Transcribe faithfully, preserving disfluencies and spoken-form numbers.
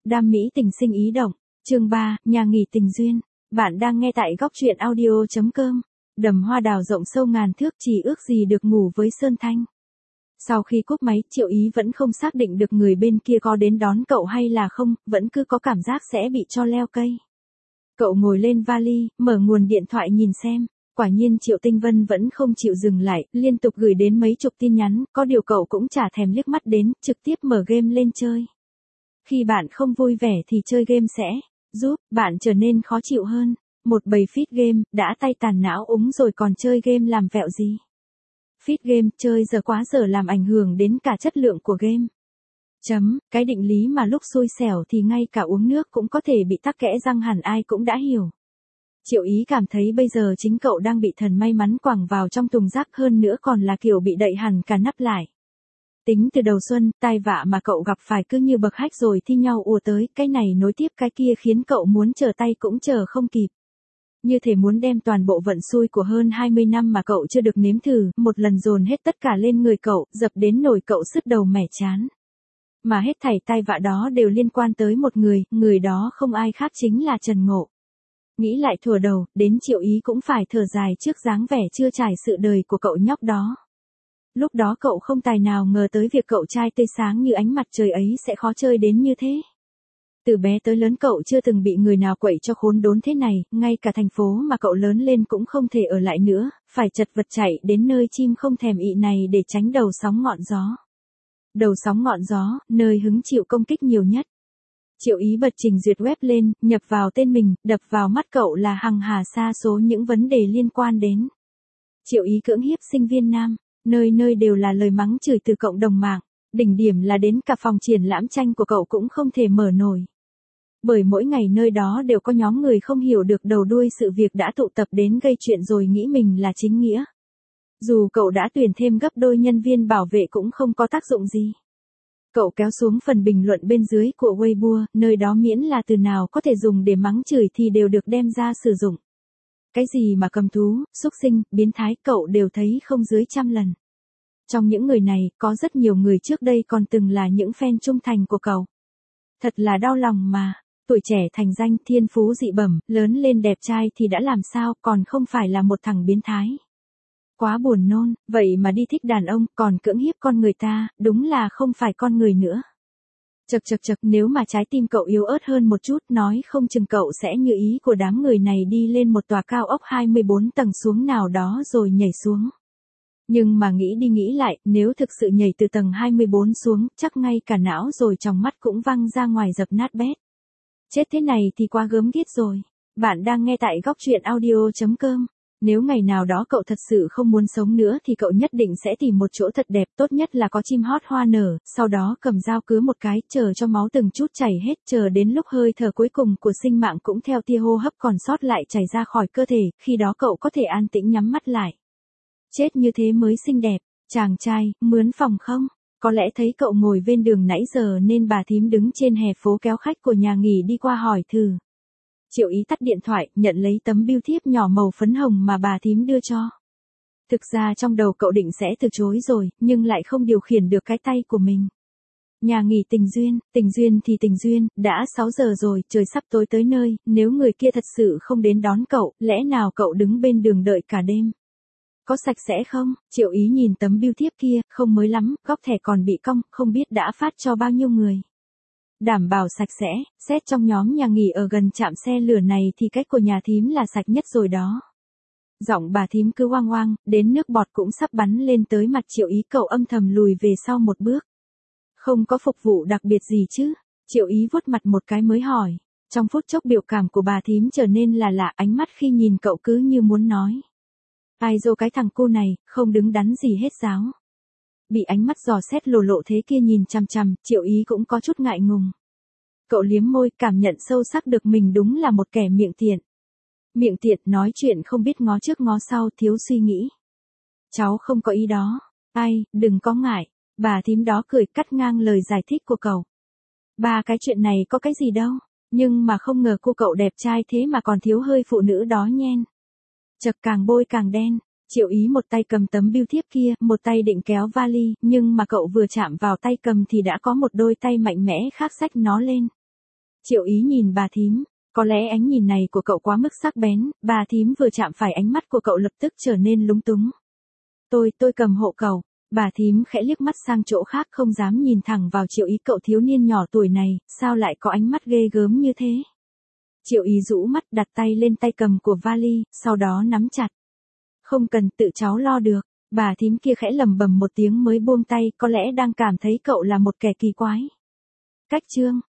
Đam mỹ tình sinh ý động. Chương ba, nhà nghỉ tình duyên. Bạn đang nghe tại góc truyện audio chấm com. Đầm hoa đào rộng sâu ngàn thước, chỉ ước gì được ngủ với Sơn Thanh. Sau khi cúp máy, Triệu Ý vẫn không xác định được người bên kia có đến đón cậu hay là không, vẫn cứ có cảm giác sẽ bị cho leo cây. Cậu ngồi lên vali, mở nguồn điện thoại nhìn xem. Quả nhiên Triệu Tinh Vân vẫn không chịu dừng lại, liên tục gửi đến mấy chục tin nhắn, có điều cậu cũng chả thèm liếc mắt đến, trực tiếp mở game lên chơi. Khi bạn không vui vẻ thì chơi game sẽ giúp bạn trở nên khó chịu hơn. Một bầy feed game, đã tay tàn não úng rồi còn chơi game làm vẹo gì. Feed game, chơi giờ quá giờ làm ảnh hưởng đến cả chất lượng của game. Chấm, cái định lý mà lúc xui xẻo thì ngay cả uống nước cũng có thể bị tắc kẽ răng hẳn ai cũng đã hiểu. Triệu Ý cảm thấy bây giờ chính cậu đang bị thần may mắn quẳng vào trong thùng rác, hơn nữa còn là kiểu bị đậy hẳn cả nắp lại. Tính từ đầu xuân, tai vạ mà cậu gặp phải cứ như bậc hách rồi thi nhau ùa tới, cái này nối tiếp cái kia khiến cậu muốn trở tay cũng chờ không kịp. Như thể muốn đem toàn bộ vận xui của hơn hai mươi năm mà cậu chưa được nếm thử, một lần dồn hết tất cả lên người cậu, dập đến nỗi cậu sứt đầu mẻ chán. Mà hết thảy tai vạ đó đều liên quan tới một người, người đó không ai khác chính là Trần Ngộ. Nghĩ lại thuở đầu, đến Triệu Ý cũng phải thở dài trước dáng vẻ chưa trải sự đời của cậu nhóc đó. Lúc đó cậu không tài nào ngờ tới việc cậu trai tươi sáng như ánh mặt trời ấy sẽ khó chơi đến như thế. Từ bé tới lớn cậu chưa từng bị người nào quậy cho khốn đốn thế này, ngay cả thành phố mà cậu lớn lên cũng không thể ở lại nữa, phải chật vật chạy đến nơi chim không thèm ị này để tránh đầu sóng ngọn gió. Đầu sóng ngọn gió, nơi hứng chịu công kích nhiều nhất. Triệu Ý bật trình duyệt web lên, nhập vào tên mình, đập vào mắt cậu là hằng hà sa số những vấn đề liên quan đến Triệu Ý cưỡng hiếp sinh viên nam, nơi nơi đều là lời mắng chửi từ cộng đồng mạng, đỉnh điểm là đến cả phòng triển lãm tranh của cậu cũng không thể mở nổi. Bởi mỗi ngày nơi đó đều có nhóm người không hiểu được đầu đuôi sự việc đã tụ tập đến gây chuyện rồi nghĩ mình là chính nghĩa. Dù cậu đã tuyển thêm gấp đôi nhân viên bảo vệ cũng không có tác dụng gì. Cậu kéo xuống phần bình luận bên dưới của Weibo, nơi đó miễn là từ nào có thể dùng để mắng chửi thì đều được đem ra sử dụng. Cái gì mà cầm thú, xúc sinh, biến thái cậu đều thấy không dưới trăm lần. Trong những người này, có rất nhiều người trước đây còn từng là những fan trung thành của cậu. Thật là đau lòng mà, tuổi trẻ thành danh, thiên phú dị bẩm, lớn lên đẹp trai thì đã làm sao, còn không phải là một thằng biến thái. Quá buồn nôn, vậy mà đi thích đàn ông, còn cưỡng hiếp con người ta, đúng là không phải con người nữa. Chật chật chật, nếu mà trái tim cậu yếu ớt hơn một chút, nói không chừng cậu sẽ như ý của đám người này đi lên một tòa cao ốc hai mươi bốn tầng xuống nào đó rồi nhảy xuống. Nhưng mà nghĩ đi nghĩ lại, nếu thực sự nhảy từ tầng hai mươi bốn xuống, chắc ngay cả não rồi trong mắt cũng văng ra ngoài dập nát bét. Chết thế này thì quá gớm ghiếc rồi. Bạn đang nghe tại góc truyện audio chấm com. Nếu ngày nào đó cậu thật sự không muốn sống nữa thì cậu nhất định sẽ tìm một chỗ thật đẹp, tốt nhất là có chim hót hoa nở, sau đó cầm dao cứa một cái, chờ cho máu từng chút chảy hết, chờ đến lúc hơi thở cuối cùng của sinh mạng cũng theo tia hô hấp còn sót lại chảy ra khỏi cơ thể, khi đó cậu có thể an tĩnh nhắm mắt lại. Chết như thế mới xinh đẹp. Chàng trai, mướn phòng không? Có lẽ thấy cậu ngồi bên đường nãy giờ nên bà thím đứng trên hè phố kéo khách của nhà nghỉ đi qua hỏi thử. Triệu Ý tắt điện thoại, nhận lấy tấm bưu thiếp nhỏ màu phấn hồng mà bà thím đưa cho. Thực ra trong đầu cậu định sẽ từ chối rồi, nhưng lại không điều khiển được cái tay của mình. Nhà nghỉ tình duyên, tình duyên thì tình duyên, đã sáu giờ rồi, trời sắp tối tới nơi, nếu người kia thật sự không đến đón cậu, lẽ nào cậu đứng bên đường đợi cả đêm? Có sạch sẽ không? Triệu Ý nhìn tấm bưu thiếp kia, không mới lắm, góc thẻ còn bị cong, không biết đã phát cho bao nhiêu người. Đảm bảo sạch sẽ, xét trong nhóm nhà nghỉ ở gần trạm xe lửa này thì cách của nhà thím là sạch nhất rồi đó. Giọng bà thím cứ oang oang, đến nước bọt cũng sắp bắn lên tới mặt Triệu Ý, cậu âm thầm lùi về sau một bước. Không có phục vụ đặc biệt gì chứ? Triệu Ý vuốt mặt một cái mới hỏi. Trong phút chốc biểu cảm của bà thím trở nên là lạ, ánh mắt khi nhìn cậu cứ như muốn nói. Ai dô cái thằng cô này, không đứng đắn gì hết giáo. Bị ánh mắt dò xét lồ lộ thế kia nhìn chằm chằm, Triệu Ý cũng có chút ngại ngùng. Cậu liếm môi, cảm nhận sâu sắc được mình đúng là một kẻ miệng tiện. Miệng tiện, nói chuyện không biết ngó trước ngó sau, thiếu suy nghĩ. Cháu không có ý đó. Ai, đừng có ngại. Bà thím đó cười cắt ngang lời giải thích của cậu. Ba cái chuyện này có cái gì đâu. Nhưng mà không ngờ cô cậu đẹp trai thế mà còn thiếu hơi phụ nữ đó nhen. Chật, càng bôi càng đen. Triệu Ý một tay cầm tấm bưu thiếp kia, một tay định kéo vali, nhưng mà cậu vừa chạm vào tay cầm thì đã có một đôi tay mạnh mẽ khác xách nó lên. Triệu Ý nhìn bà thím, có lẽ ánh nhìn này của cậu quá mức sắc bén, bà thím vừa chạm phải ánh mắt của cậu lập tức trở nên lúng túng. Tôi, tôi cầm hộ cậu, bà thím khẽ liếc mắt sang chỗ khác không dám nhìn thẳng vào Triệu Ý, cậu thiếu niên nhỏ tuổi này, sao lại có ánh mắt ghê gớm như thế. Triệu Ý rũ mắt đặt tay lên tay cầm của vali, sau đó nắm chặt. Không cần, tự cháu lo được, bà thím kia khẽ lầm bầm một tiếng mới buông tay, có lẽ đang cảm thấy cậu là một kẻ kỳ quái. Cách chương